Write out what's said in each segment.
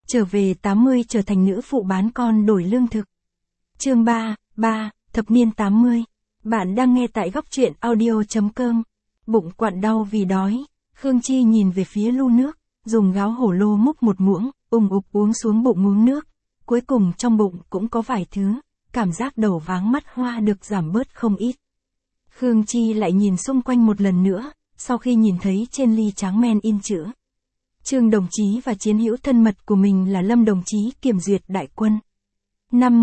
Trở về 80 trở thành nữ phụ bán con đổi lương thực. Chương 3, thập niên 80. Bạn đang nghe tại góc truyện audio.com. Bụng quặn đau vì đói, Khương Chi nhìn về phía lu nước, dùng gáo hổ lô múc một muỗng, ục uống xuống bụng uống nước. Cuối cùng trong bụng cũng có vài thứ, cảm giác đầu váng mắt hoa được giảm bớt không ít. Khương Chi lại nhìn xung quanh một lần nữa, sau khi nhìn thấy trên ly tráng men in chữ Trương đồng chí và chiến hữu thân mật của mình là Lâm đồng chí kiểm duyệt đại quân. Năm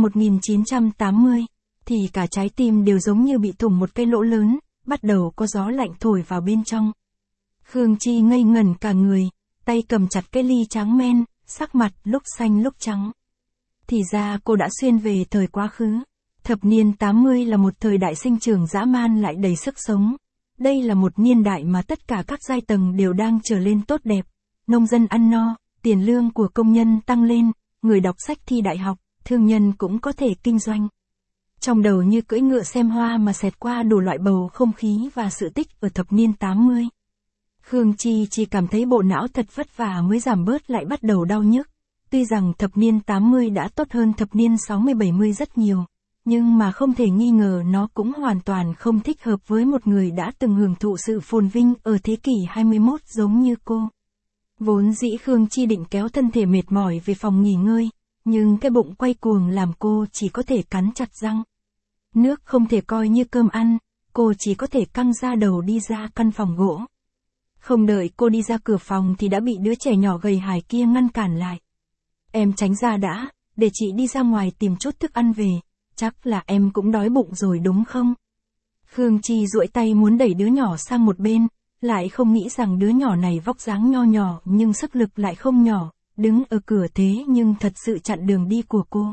1980, thì cả trái tim đều giống như bị thủng một cái lỗ lớn, bắt đầu có gió lạnh thổi vào bên trong. Khương Chi ngây ngẩn cả người, tay cầm chặt cái ly tráng men, sắc mặt lúc xanh lúc trắng. Thì ra cô đã xuyên về thời quá khứ. Thập niên 80 là một thời đại sinh trưởng dã man lại đầy sức sống. Đây là một niên đại mà tất cả các giai tầng đều đang trở lên tốt đẹp. Nông dân ăn no, tiền lương của công nhân tăng lên, người đọc sách thi đại học, thương nhân cũng có thể kinh doanh. Trong đầu như cưỡi ngựa xem hoa mà xẹt qua đủ loại bầu không khí và sự tích ở thập niên 80. Khương Chi chỉ cảm thấy bộ não thật vất vả mới giảm bớt lại bắt đầu đau nhức. Tuy rằng thập niên 80 đã tốt hơn thập niên 60-70 rất nhiều, nhưng mà không thể nghi ngờ nó cũng hoàn toàn không thích hợp với một người đã từng hưởng thụ sự phồn vinh ở thế kỷ 21 giống như cô. Vốn dĩ Khương Chi định kéo thân thể mệt mỏi về phòng nghỉ ngơi, nhưng cái bụng quay cuồng làm cô chỉ có thể cắn chặt răng. Nước không thể coi như cơm ăn, cô chỉ có thể căng ra đầu đi ra căn phòng gỗ. Không đợi cô đi ra cửa phòng thì đã bị đứa trẻ nhỏ gầy hài kia ngăn cản lại. Em tránh ra đã, để chị đi ra ngoài tìm chút thức ăn về, chắc là em cũng đói bụng rồi đúng không? Khương Chi duỗi tay muốn đẩy đứa nhỏ sang một bên, lại không nghĩ rằng đứa nhỏ này vóc dáng nho nhỏ nhưng sức lực lại không nhỏ, đứng ở cửa thế nhưng thật sự chặn đường đi của cô.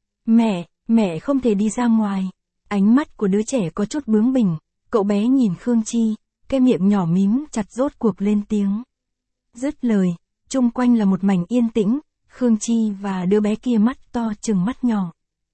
Mẹ không thể đi ra ngoài. Ánh mắt của đứa trẻ có chút bướng bỉnh, cậu bé nhìn Khương Chi, cái miệng nhỏ mím chặt rốt cuộc lên tiếng. Dứt lời, chung quanh là một mảnh yên tĩnh, Khương Chi và đứa bé kia mắt to chừng mắt nhỏ.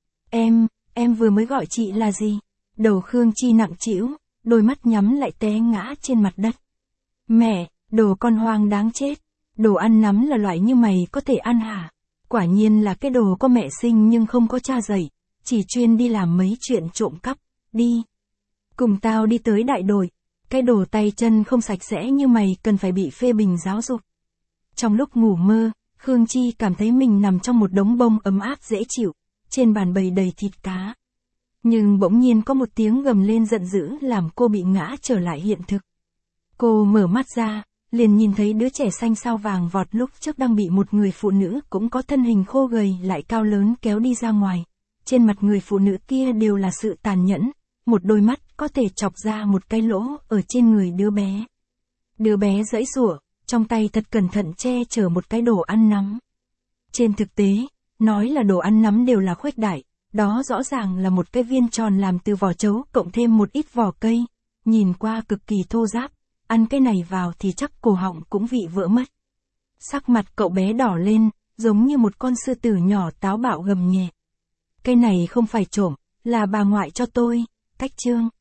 Em vừa mới gọi chị là gì? Đầu Khương Chi nặng trĩu, đôi mắt nhắm lại té ngã trên mặt đất. Mẹ, đồ con hoang đáng chết. Đồ ăn nắm là loại như mày có thể ăn hả? Quả nhiên là cái đồ có mẹ sinh nhưng không có cha dạy, chỉ chuyên đi làm mấy chuyện trộm cắp. Đi. Cùng tao đi tới đại đội. Cái đồ tay chân không sạch sẽ như mày cần phải bị phê bình giáo dục. Trong lúc ngủ mơ, Khương Chi cảm thấy mình nằm trong một đống bông ấm áp dễ chịu, trên bàn bày đầy thịt cá. Nhưng bỗng nhiên có một tiếng gầm lên giận dữ làm cô bị ngã trở lại hiện thực. Cô mở mắt ra, liền nhìn thấy đứa trẻ xanh sao vàng vọt lúc trước đang bị một người phụ nữ cũng có thân hình khô gầy lại cao lớn kéo đi ra ngoài. Trên mặt người phụ nữ kia đều là sự tàn nhẫn, một đôi mắt có thể chọc ra một cái lỗ ở trên người đứa bé. Đứa bé giãy giụa, trong tay thật cẩn thận che chở một cái đồ ăn nắm. Trên thực tế, nói là đồ ăn nắm đều là khuếch đại, đó rõ ràng là một cái viên tròn làm từ vỏ trấu cộng thêm một ít vỏ cây, nhìn qua cực kỳ thô ráp, ăn cái này vào thì chắc cổ họng cũng bị vỡ mất. Sắc mặt cậu bé đỏ lên, giống như một con sư tử nhỏ táo bạo gầm nhẹ. Cái này không phải trộm, là bà ngoại cho tôi, cách chương.